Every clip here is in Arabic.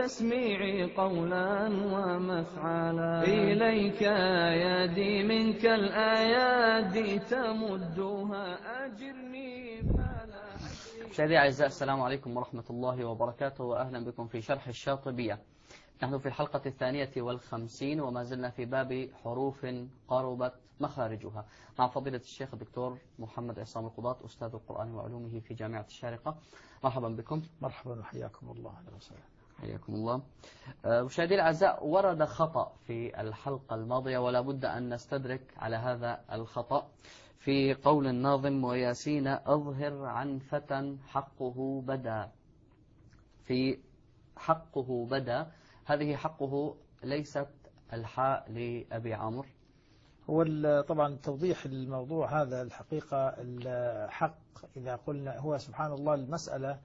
بالتسميع قولا ومفعلا. إليك يدي منك الآيات تمدها أجرني فلا. مشاهدي أعزائي السلام عليكم ورحمة الله وبركاته، وأهلا بكم في شرح الشاطبية. نحن في الحلقة 52 وما زلنا في باب حروف قربت مخارجها مع فضيلة الشيخ الدكتور محمد عصام القضاة أستاذ القرآن وعلومه في جامعة الشارقة. مرحبا بكم. مرحبا وحياكم الله. أهلا وسهلا. حياكم الله. مشاهدي الأعزاء، ورد خطأ في الحلقة الماضية ولا بد أن نستدرك على هذا الخطأ في قول الناظم: وياسين أظهر عن فتى حقه بدا. في حقه بدا، هذه حقه ليست الحاء لأبي عمرو. هو طبعا توضيح الموضوع هذا، الحقيقة الحق إذا قلنا هو سبحان الله المسألة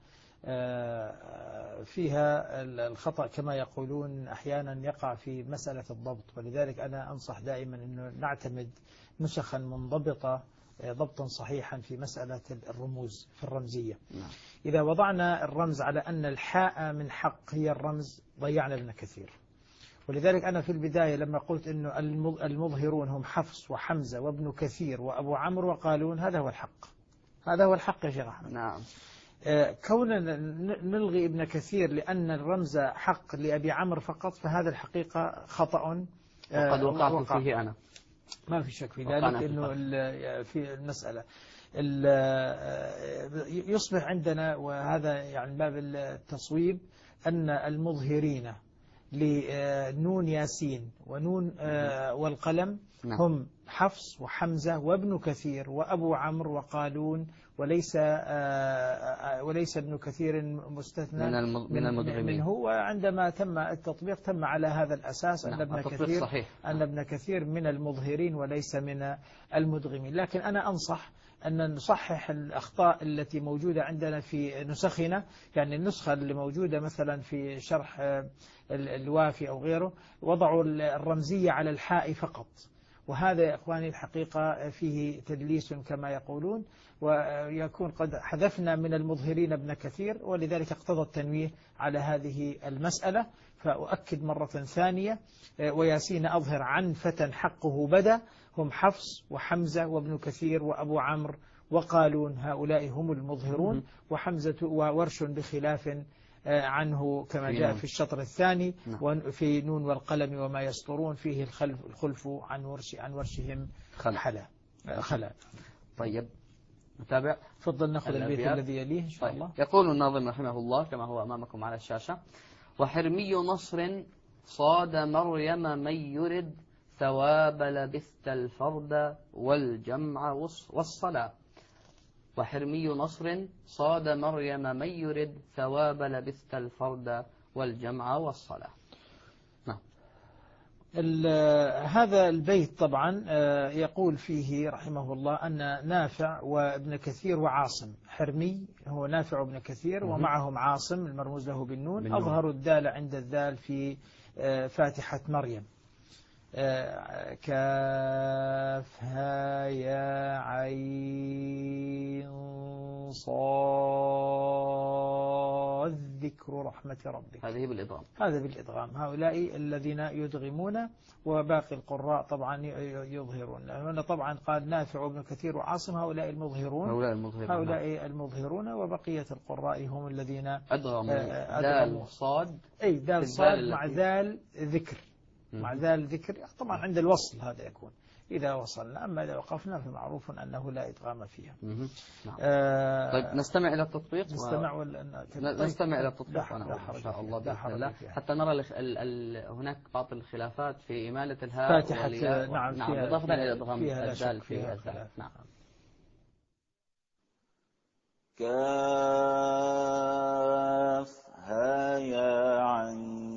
فيها الخطأ كما يقولون أحيانا يقع في مسألة الضبط، ولذلك أنا أنصح دائما أنه نعتمد نسخا منضبطة ضبطا صحيحا في مسألة الرموز في الرمزية. إذا وضعنا الرمز على أن الحاء من حق هي الرمز ضيعنا ابن كثير، ولذلك أنا في البداية لما قلت أنه المظهرون هم حفص وحمزة وابن كثير وأبو عمرو وقالون، هذا هو الحق، هذا هو الحق يا شيخ أحمد. نعم. كوننا نلغي ابن كثير لأن الرمز حق لأبي عمرو فقط، فهذا الحقيقة خطأ وقد وقعت فيه أنا، ما في شك في ذلك. أنه في المسألة يصبح عندنا، وهذا يعني باب التصويب، أن المظهرين لنون ياسين ونون والقلم هم حفص وحمزة وابن كثير وأبو عمرو وقالون، وليس ابن كثير مستثنى من المدغمين. هو عندما تم التطبيق تم على هذا الأساس أن ابن كثير من المظهرين وليس من المدغمين. لكن أنا أنصح أن نصحح الأخطاء التي موجودة عندنا في نسخنا، يعني النسخة اللي موجودة مثلا في شرح الوافي أو غيره وضعوا الرمزية على الحاء فقط، وهذا يا إخواني الحقيقة فيه تدليس كما يقولون، ويكون قد حذفنا من المظهرين ابن كثير، ولذلك اقتضى التنويه على هذه المسألة. فأؤكد مرة ثانية: وياسين أظهر عن فتى حقه بدا، هم حفص وحمزة وابن كثير وأبو عمرو وقالون، هؤلاء هم المظهرون، وحمزة وورش بخلاف عنه كما جاء في الشطر الثاني. وفي نون والقلم وما يسطرون فيه الخلف عن ورشهم خلا. طيب نتابع. تفضل نأخذ البيت الذي يليه إن شاء الله. يقول الناظم رحمه الله كما هو أمامكم على الشاشة: وحرمي نصر صاد مريم من يرد ثواب لبثت الفرد والجمع والصلاة. وحرمي نصر صاد مريم من يرد ثواب لبثت الفرد والجمع والصلاة. نعم. هذا البيت طبعا يقول فيه رحمه الله أن نافع وابن كثير وعاصم، حرمي هو نافع وابن كثير ومعهم عاصم المرموز له بالنون، أظهروا الدال عند الذال في فاتحة مريم. كافها يا عين صاد ذكر رحمة ربك، هذه بالإدغام. هذا بالإدغام. هؤلاء الذين يدغمون، وباقي القراء طبعا يظهرون. هنا طبعا قال نافع وابن كثير وعاصم، هؤلاء المظهرون، وبقية القراء هم الذين أدغموا دال صاد، أي دال صاد مع ذال ذكر، مع ذال ذكر طبعا عند الوصل هذا يكون إذا وصلنا، أما إذا وقفنا فمعروف أنه لا إدغام فيها. طيب نستمع إلى التطبيق. نستمع إلى التطبيق إن شاء الله بإذن الله، حتى نرى هناك بعض الخلافات في إمالة الهاء والياء. نعم، إضافة إلى إدغام الدال في الذال. نعم. كافها يا عين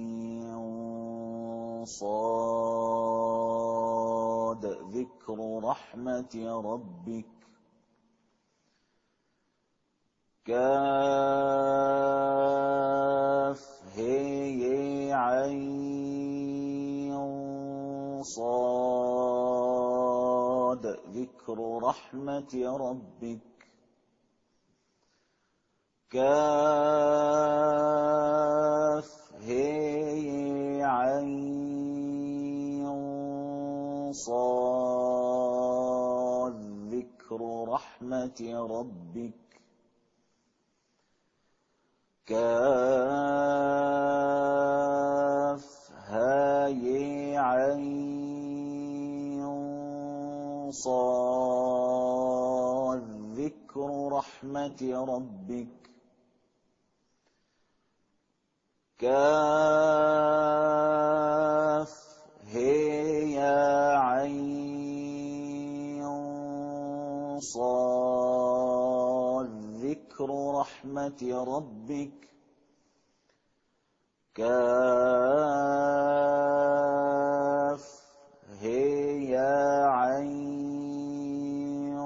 صاد ذكر رحمة ربك. كاف هي عين صاد ذكر رحمة ربك. كاف صاد ذكر رحمة ربك كاف ها يا عين صاد ذكر رحمة ربك كاف هي يا عين صاد ذكر رحمة ربك كاف هي يا عين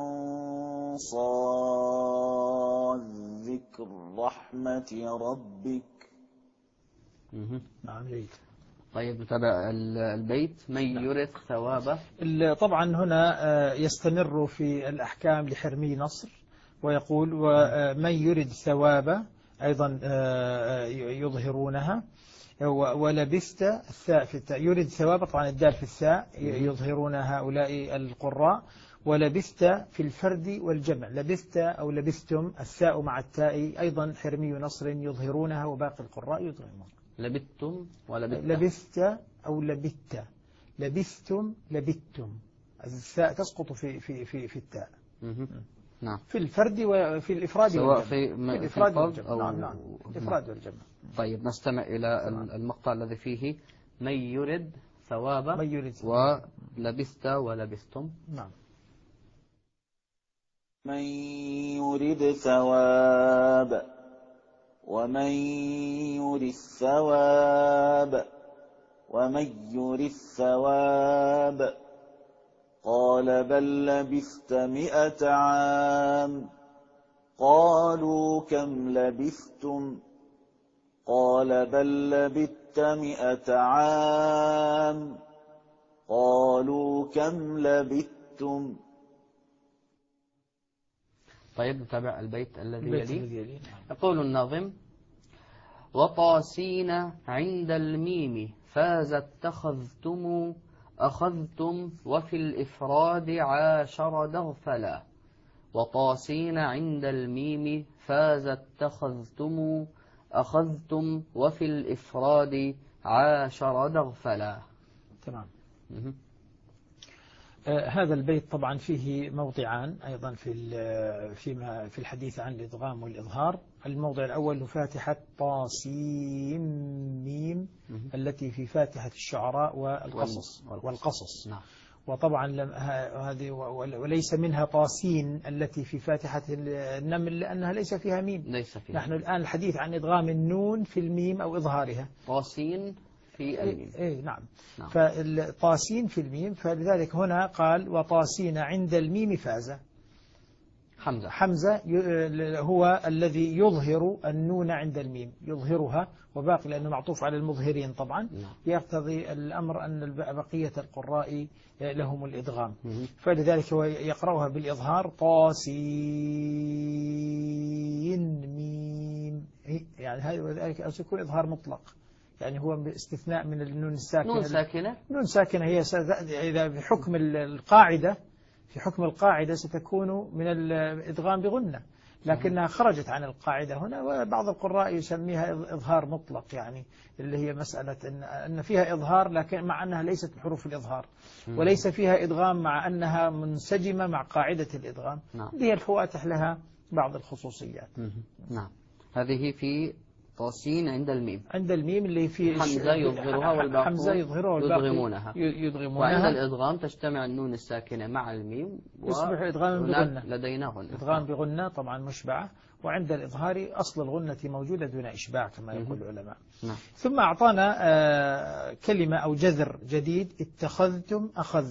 صاد ذكر رحمة ربك. نعم جيد. طيب نتابع البيت. من يرث ثوابه. طبعا هنا يستمر في الأحكام لحرمي نصر ويقول ومن يرد ثوابه أيضا يظهرونها ولبثت الثاء في التاء يرد ثواب طبعا الدال في الثاء يظهرون هؤلاء القراء ولبثت في الفرد والجمع لبثت أو لبثتم الثاء مع التاء أيضا حرمي نصر يظهرونها وباقي القراء يظهرون. لبثتم ولبثت لبثت أو لبثت لبثتم لبثتم الثاء تسقط في التاء. نعم. في الفرد وفي الإفراد سواء والجمع. في الإفراد والجمع. نعم. الإفراد والجمع. طيب نستمع إلى المقطع الذي فيه من يرد ثوابا ولبثت ولبثتم. نعم. من يرد ثواب ومن يرد ثواب ومن يرد ثواب قال بل لبثت 100 عام قالوا كم لبثتم قال بل لبثت 100 عام قالوا كم لبثتم. طيب نتابع البيت الذي يليه. يقول الناظم وطاسين عند الميم فاز اتخذتم أخذتم وفي الإفراد عاشر دغفلا وطاسين عند الميم فاز اتخذتم أخذتم وفي الإفراد عاشر دغفلا. تمام. هذا البيت طبعا فيه موضعان أيضا في الحديث عن الإدغام والإظهار. الموضع الأول فاتحة طاسيم ميم التي في فاتحة الشعراء والقصص. نعم. وطبعا هذه وليس منها طاسين التي في فاتحة النمل لأنها ليس فيها ميم. ليس فيها. نحن الآن الحديث عن إدغام النون في الميم أو إظهارها. طاسين في الميم. نعم. فالطاسين في الميم فلذلك هنا قال وطاسين عند الميم فاز. حمزة هو الذي يظهر النون عند الميم يظهرها وباقي لأنه معطوف على المظهرين طبعا يقتضي الأمر أن بقية القراء لهم الإدغام فلذلك هو يقرأها بالإظهار طاسين ميم يعني هذا وذلك يكون إظهار مطلق يعني هو باستثناء من النون الساكنة. نون ساكنة هي إذا بحكم القاعدة في حكم القاعدة ستكون من الإدغام بغنة لكنها خرجت عن القاعدة هنا وبعض القراء يسميها إظهار مطلق يعني اللي هي مسألة أن فيها إظهار لكن مع أنها ليست بحروف الإظهار وليس فيها إدغام مع أنها منسجمة مع قاعدة الإدغام. هي الفواتح لها بعض الخصوصيات. نعم. هذه في طاسين عند الميم اللي في حمزة يظهرها والباقون يدغمونها وعند الإدغام تجتمع النون الساكنة مع الميم يصبح إدغام بغنة. لدينا غنة. إدغام بغنة طبعا مشبعة وعند الإظهار أصل الغنة موجودة دون إشباع كما يقول العلماء. ثم أعطانا كلمة أو جذر جديد اتخذتم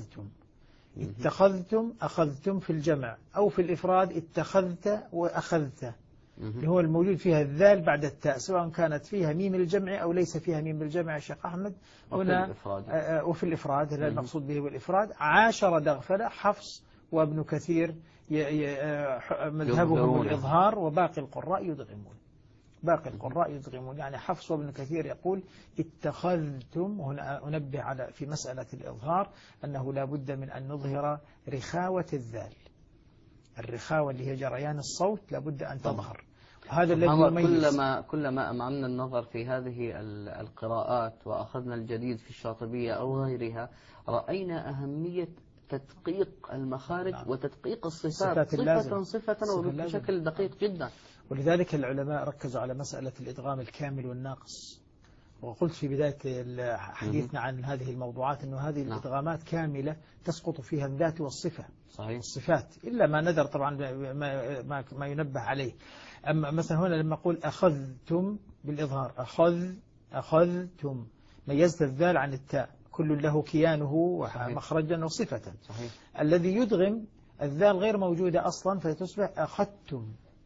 أخذتم في الجمع أو في الإفراد اتخذت وأخذت اللي هو الموجود فيها الذال بعد التاء سواء كانت فيها ميم الجمع أو ليس فيها ميم الجمع. شيخ أحمد هنا وفي الإفراد هذا المقصود به والإفراد عاشر دغفلة. حفص وابن كثير مذهبهم الإظهار وباقي القراء يدغمون. باقي القراء يدغمون. يعني حفص وابن كثير يقول اتخذتم. هنا أنبه على في مسألة الإظهار أنه لا بد من أن نظهر رخاوة الذال. الرخاوة اللي هي جريان الصوت لا بد أن تظهر. هذا الذي يميز. كلما أمعنا النظر في هذه القراءات وأخذنا الجديد في الشاطبية أو غيرها، رأينا أهمية تدقيق المخارج وتدقيق الصفات صفة وبشكل دقيق جدا. ولذلك العلماء ركزوا على مسألة الإدغام الكامل والناقص. وقلت في بداية حديثنا عن هذه الموضوعات أنه هذه الإدغامات كاملة تسقط فيها الذات والصفة. صحيح. الصفات إلا ما ندر طبعا ما ينبه عليه. أما مثلا هنا لما أقول أخذتم بالإظهار، أخذتم، ميزت الذال عن التاء، كل له كيانه ومخرجا وصفة. صحيح. الذي يدغم الذال غير موجودة أصلا فتصبح أخذتم.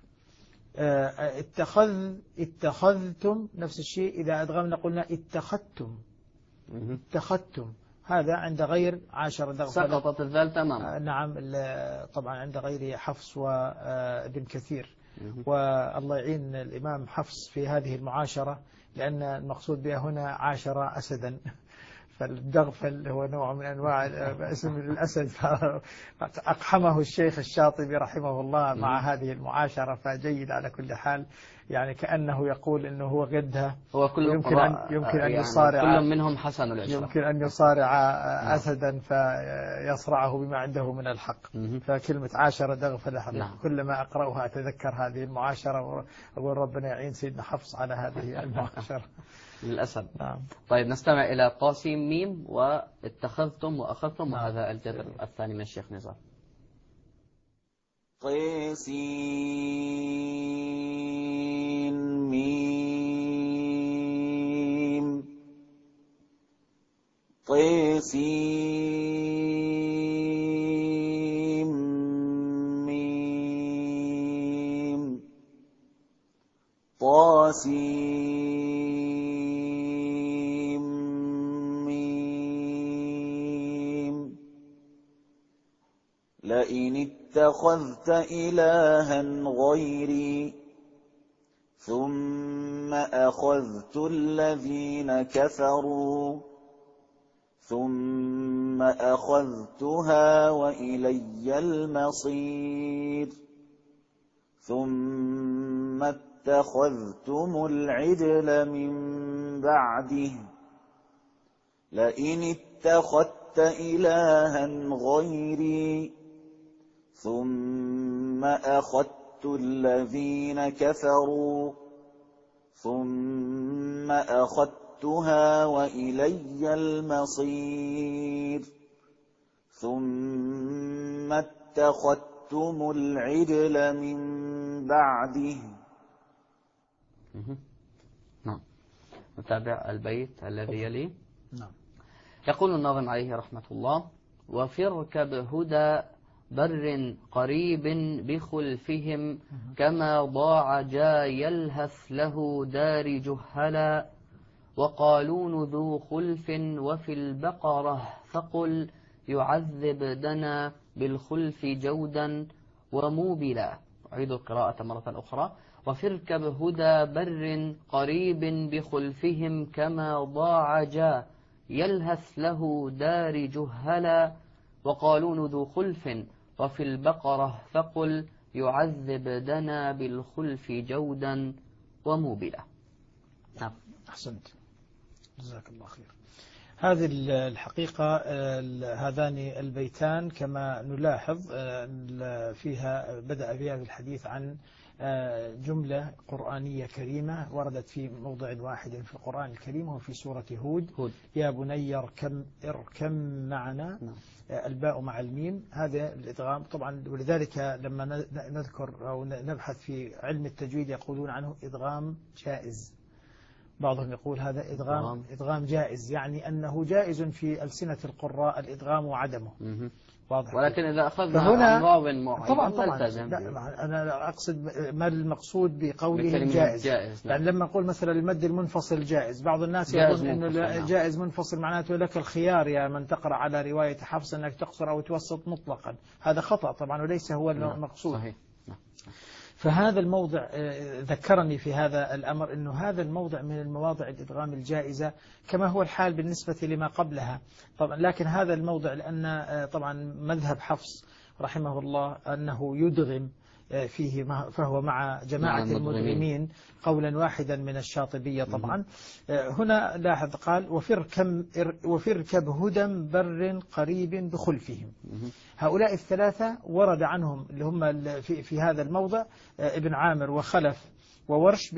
اتخذتم نفس الشيء، إذا أدغمنا قلنا اتخذتم. هذا عند غير عاشر دغفلة سقطت الذال تماما. نعم. طبعا عند غير حفص وابن كثير. والله يعين الإمام حفص في هذه المعاشرة، لأن المقصود بها هنا عاشر أسدا، فالدغفل هو نوع من أنواع اسم الأسد، فأقحمه الشيخ الشاطبي رحمه الله مع هذه المعاشرة. فجيد على كل حال، يعني كأنه يقول أنه هو قدها. هو كل يمكن أن يصارع، كل منهم حسن العشرة، يمكن أن يصارع أسدا فيصرعه بما عنده من الحق. فكلمة عاشرة دغفل كلما أقرأها أتذكر هذه المعاشرة وأقول ربنا يعين سيدنا حفص على هذه المعاشرة. للأسف. طيب نستمع إلى قاسم ميم واتخذتم وأخذتم. وهذا الجذر الثاني من الشيخ نزار. قاسين ميم قاسين ميم طاسين ميم لئن اتخذت إلها غيري ثم أخذت الذين كفروا ثم أخذتها وإلي المصير ثم اتخذتم العجل من بعده لئن اتخذت إلها غيري ثم أخذت الذين كفروا ثم أخذتها وإلي المصير ثم اتخذتم العجل من بعده. نعم. نتابع البيت الذي يلي. نعم. يقول الناظم عليه رحمة الله: وفركب هدى بر قريب بخلفهم كما ضاع جا يلهث له دار جهلا وقالون ذو خلف وفي البقرة فقل يعذب دنا بالخلف جودا وموبلا. أعيد القراءة مرة أخرى: وفركب هدى بر قريب بخلفهم كما ضاع جا يلهث له دار جهلا وقالون ذو خلف وفي البقرة فقل يعذب دنا بالخلف جودا وموبلا. نعم. أحسنت، جزاك الله خير. هذه الحقيقة هذان البيتان كما نلاحظ فيها بدأ بها الحديث عن جملة قرآنية كريمة وردت في موضع واحد في القرآن الكريم وفي سورة هود. يا بني اركم معنا. الباء مع الميم، هذا الإدغام طبعا. ولذلك لما نذكر أو نبحث في علم التجويد يقولون عنه إدغام جائز. بعضهم يقول هذا إدغام جائز، يعني أنه جائز في ألسنة القراء الإدغام وعدمه. واضح. ولكن إذا أخذنا عن واو معين طبعا أنا أقصد ما المقصود بقوله جائز. يعني لما نقول مثلا المد المنفصل جائز، بعض الناس يقول إنه جائز منفصل معناته لك الخيار يا من تقرأ على رواية حفص أنك تقصر أو توسط مطلقا. هذا خطأ طبعا وليس هو المقصود. صحيح. فهذا الموضع ذكرني في هذا الأمر أنه هذا الموضع من المواضع الإدغام الجائزة كما هو الحال بالنسبة لما قبلها طبعا. لكن هذا الموضع لأن طبعا مذهب حفص رحمه الله أنه يدغم فيه فهو مع جماعة المدغمين قولا واحدا من الشاطبية طبعا. هنا لاحظ قال وفركب هدى بر قريب بخلفهم. هؤلاء الثلاثة ورد عنهم اللي هم في هذا الموضع ابن عامر وخلف وورش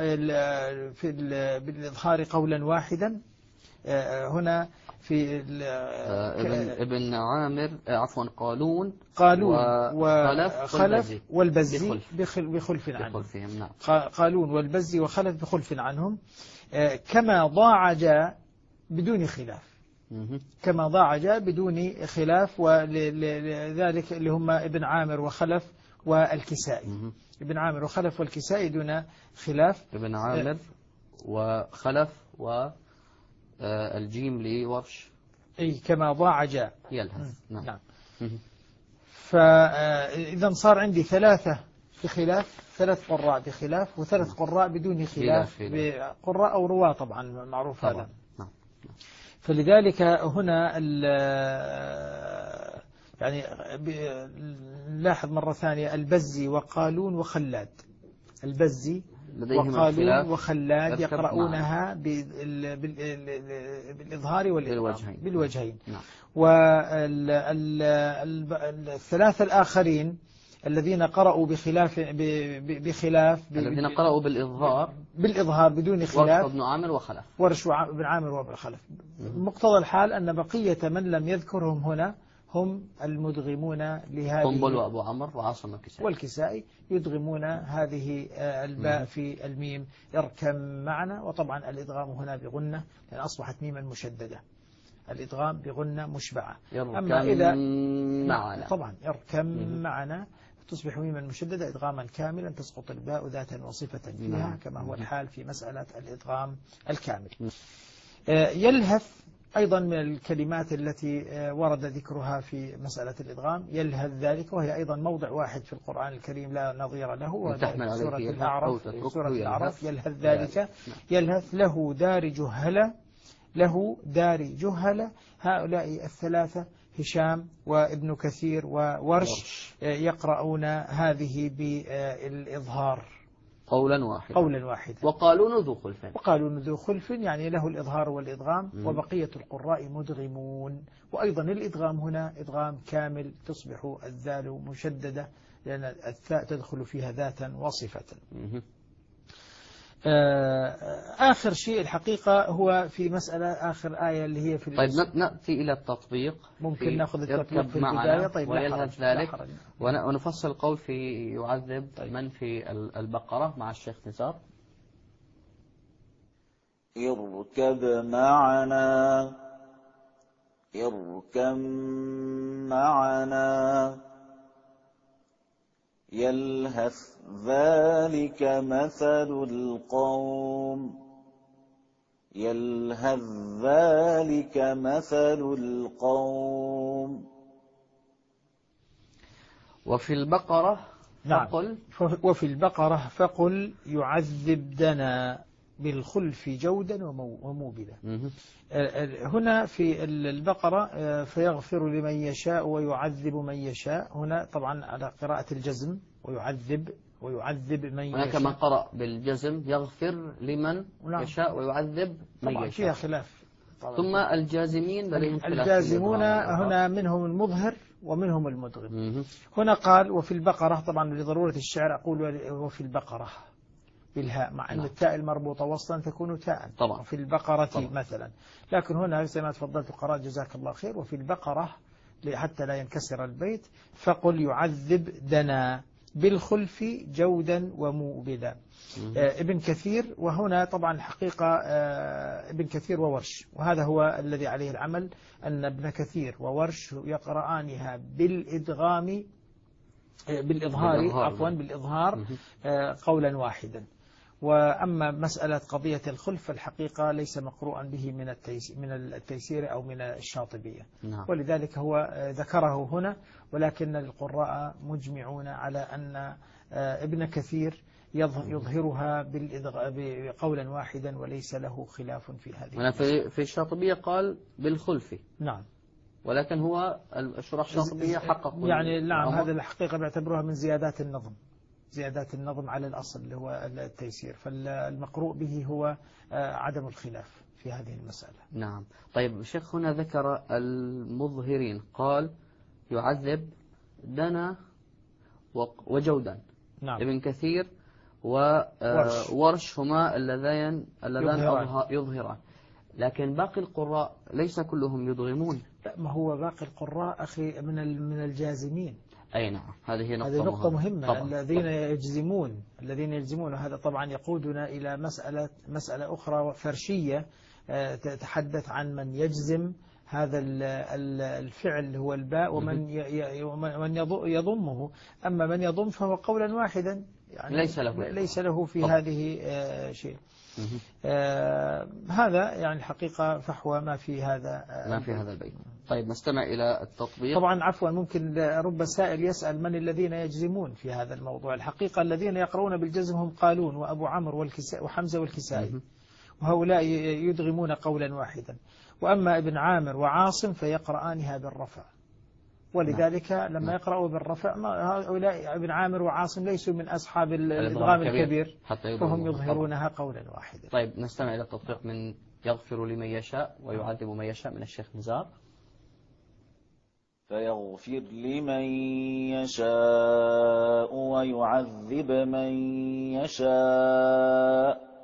بالإظهار قولا واحدا. هنا في ابن عامر عفوا قالون وخلف والبزي بخلف عنهم. نعم. قالون والبزي وخلف بخلف عنهم كما ضاعج بدون خلاف. كما ضاعج بدون خلاف ولذلك اللي هم ابن عامر وخلف والكسائي. ابن عامر وخلف والكسائي دون خلاف. ابن عامر وخلف الجيم لورش أي كما ضاعج يلهث. نعم. فإذا صار عندي ثلاثة بخلاف، ثلاث قراء بخلاف وثلاث قراء بدون خلاف، قراء أو رواة طبعا معروف طبعا. هذا نعم. فلذلك هنا يعني لاحظ مرة ثانية البزي وقالون وخلاد. البزي وقالون وخلاد يقرؤونها بالإظهار والإدغام بالوجهين. والثلاثة الآخرين الذين قرأوا بخلاف الذين قرأوا بالإظهار بدون خلاف ورش بن عامر وخلف. ورش بن عامر وابن خلف. مقتضى الحال أن بقية من لم يذكرهم هنا هم المدغمون لهذه قنبل وأبو عمرو وعاصم والكسائي يدغمون هذه الباء في الميم يركم معنا. وطبعا الإدغام هنا بغنة لأن أصبحت ميما مشددة. الإدغام بغنة مشبعة. أما إذا معنا طبعا يركم معنا تصبح ميما مشددة إدغاما كاملا تسقط الباء ذاتا وصفة فيها كما هو الحال في مسألة الإدغام الكامل. يلهث أيضا من الكلمات التي ورد ذكرها في مسألة الإدغام. يلهث ذلك وهي أيضا موضع واحد في القرآن الكريم لا نظير له. سورة الأعراف يلهث ذلك. يلهث له دار جهلة. له دار جهلة. هؤلاء الثلاثة هشام وابن كثير وورش يقرؤون هذه بالإظهار قولا واحدا. وقالون ذو خلف يعني له الإظهار والإدغام. وبقية القراء مدغمون. وأيضا الإدغام هنا إدغام كامل تصبح الذال مشددة لأن الثاء تدخل فيها ذاتا وصفة. آخر شيء الحقيقة هو في مسألة آخر آية اللي هي في طيب نأتي إلى التطبيق. ممكن نأخذ التطبيق في البداية. طيب ويلهث ذلك ونفصل القول في يعذب من في البقرة مع الشيخ نزار. اركب معنا يلهث ذلك مثل القوم. وفي البقرة فقل وفي البقرة فقل يعذب دنا بالخلف جودا وموبلا. هنا في البقرة فيغفر لمن يشاء ويعذب من يشاء. هنا طبعا على قراءة الجزم ويعذب من يشاء. هناك من قرأ بالجزم يغفر لمن يشاء ويعذب من يشاء. فيها خلاف. ثم الجازمين لديهم خلاف. الجازمون هنا منهم المظهر ومنهم المدغم. هنا قال وفي البقرة طبعا لضرورة الشعر أقول وفي البقرة بالهاء مع أن التاء المربوطة وصلا تكون تاء طبعا في البقرة طبعا. مثلا لكن هنا زي ما تفضلت قراءة جزاك الله خير وفي البقرة حتى لا ينكسر البيت فقل يعذب دنا بالخلف جودا وموبلا. ابن كثير وهنا طبعا حقيقة ابن كثير وورش وهذا هو الذي عليه العمل أن ابن كثير وورش يقرآنها بالإظهار قولا واحدا. وأما مسألة قضية الخلف الحقيقة ليس مقروءا به من التيسير أو من الشاطبية. نعم. ولذلك هو ذكره هنا، ولكن القراء مجمعون على أن ابن كثير يظهرها بقولا واحدا وليس له خلاف في هذه. أنا في الشاطبية قال بالخلف. نعم. ولكن هو الشرح الشاطبية حققوا يعني نعم هذا الحقيقة بيعتبروها من زيادات النظم، زيادات النظم على الأصل اللي هو التيسير، فالمقروء به هو عدم الخلاف في هذه المسألة. نعم. طيب الشيخ هنا ذكر المظهرين، قال يعذب دنا وجودا. نعم. ابن كثير وورش هما اللذان يظهران. لكن باقي القراء ليس كلهم يدغمون. ما هو باقي القراء أخي من الجازمين. أي نعم، هذه نقطة مهمة. طبعا. الذين يجزمون، وهذا طبعا يقودنا إلى مسألة أخرى فرشية تتحدث عن من يجزم هذا الفعل هو الباء ومن يضمه. أما من يضم فهو قولا واحدا، يعني ليس له في هذه شيء. هذا يعني الحقيقة فحوى ما في هذا البيت. طيب نستمع إلى التطبيق. طبعا عفوا، ممكن رب سائل يسأل من الذين يجزمون في هذا الموضوع. الحقيقة الذين يقرؤون بالجزم هم قالون وأبو عمرو وحمزة والكسائي، وهؤلاء يدغمون قولا واحدا. وأما ابن عامر وعاصم فيقرآنها بالرفع، ولذلك لما يقرأوا بالرفع هؤلاء ابن عامر وعاصم ليسوا من أصحاب الإدغام الكبير، فهم يظهرونها قولا واحدا. طيب نستمع إلى التطبيق من يغفر لمن يشاء ويعذب من يشاء من الشيخ نزار. فيغفر لمن يشاء ويعذب من يشاء.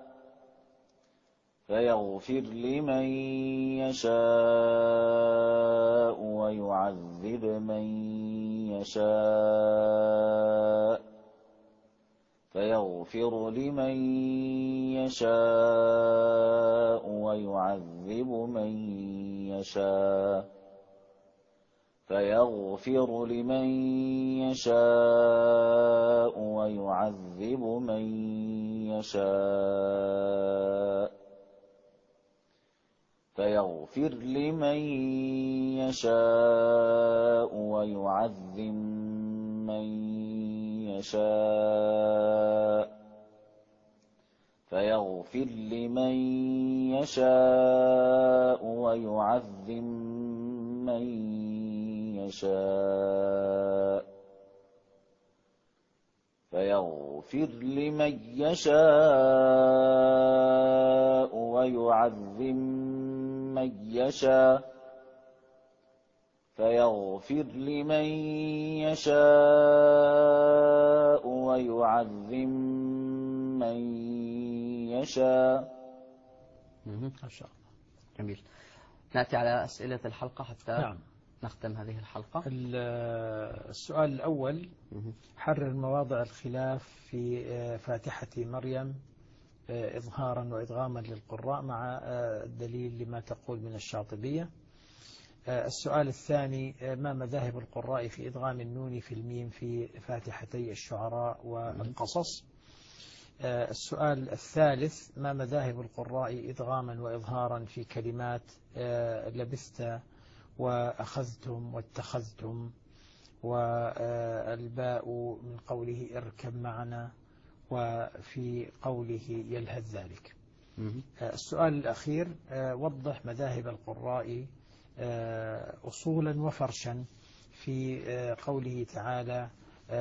فيغفر لمن يشاء ويعذب من يشاء. فيغفر لمن يشاء ويعذب من يشاء. فيغفر لمن يشاء ويعذب من يشاء. فيغفر لمن يشاء ويعذب من يشاء. فيغفر لمن يشاء ويعذب من يشاء. فيغفر لمن يشاء ويعذب من يشاء. فيغفر لمن يشاء ويعذب من يشاء. ما شاء الله. جميل. نأتي على أسئلة الحلقة حتى نختم هذه الحلقة. السؤال الأول: حرر مواضع الخلاف في فاتحة مريم إظهارا وإدغاما للقراء مع الدليل لما تقول من الشاطبية. السؤال الثاني: ما مذاهب القراء في إدغام النون في الميم في فاتحتي الشعراء والقصص؟ السؤال الثالث: ما مذاهب القراء إدغاما وإظهارا في كلمات لبثت وأخذتم واتخذتم والباء من قوله اركب معنا وفي قوله يلهث ذلك؟ السؤال الأخير: وضح مذاهب القراء أصولا وفرشا في قوله تعالى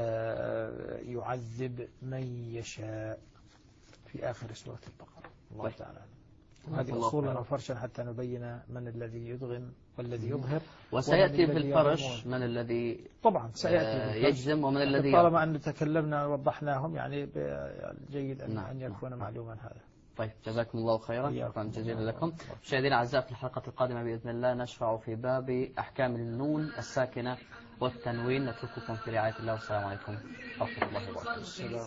يعذب من يشاء في آخر سورة البقرة. الله تعالى هذه أصولا وفرشا حتى نبين من الذي يدغم والذي يظهر. وسيأتي في الفرش من الذي طبعا سيأتي يجزم ومن الذي طالما أن تكلمنا ووضحناهم يعني جيد أن يكون معلوما هذا. طيب جزاكم الله خيرا، شكرا جزيلا لكم. مشاهدينا الأعزاء، في الحلقة القادمة بإذن الله نشرع في باب أحكام النون الساكنة والتنوين. نترككم في رعاية الله والسلام عليكم ورحمة الله وبركاته.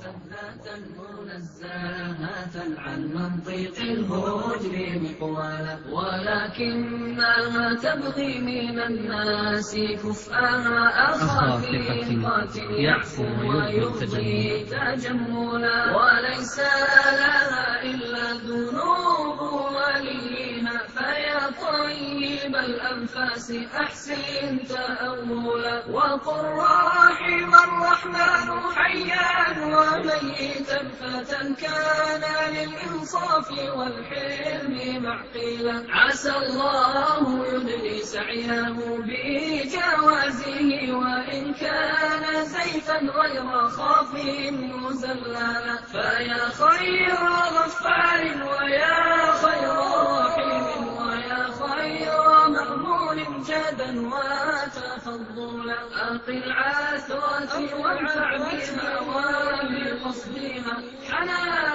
عن منطق الهجر مقوالا، ولكنها تبغي من الناس كفءها أخافقة يعفو ويبغي تجملا، وليس لها إلا ذنوب وليها، فيا طيب الأنفاس أحسن تأولا، وقل رحم الرحمن حيا وميتا فتى كان للإنصاف والحلم معقلا، عسى الله يدري سعيه بجوازه، وإن كان زيفا غير خاف مزللا، فيا خير غفار ويا خير رحيم ويا خير مأمون جادا وتفضلا، أقل عثرة وانفع بها وبقصدها حنان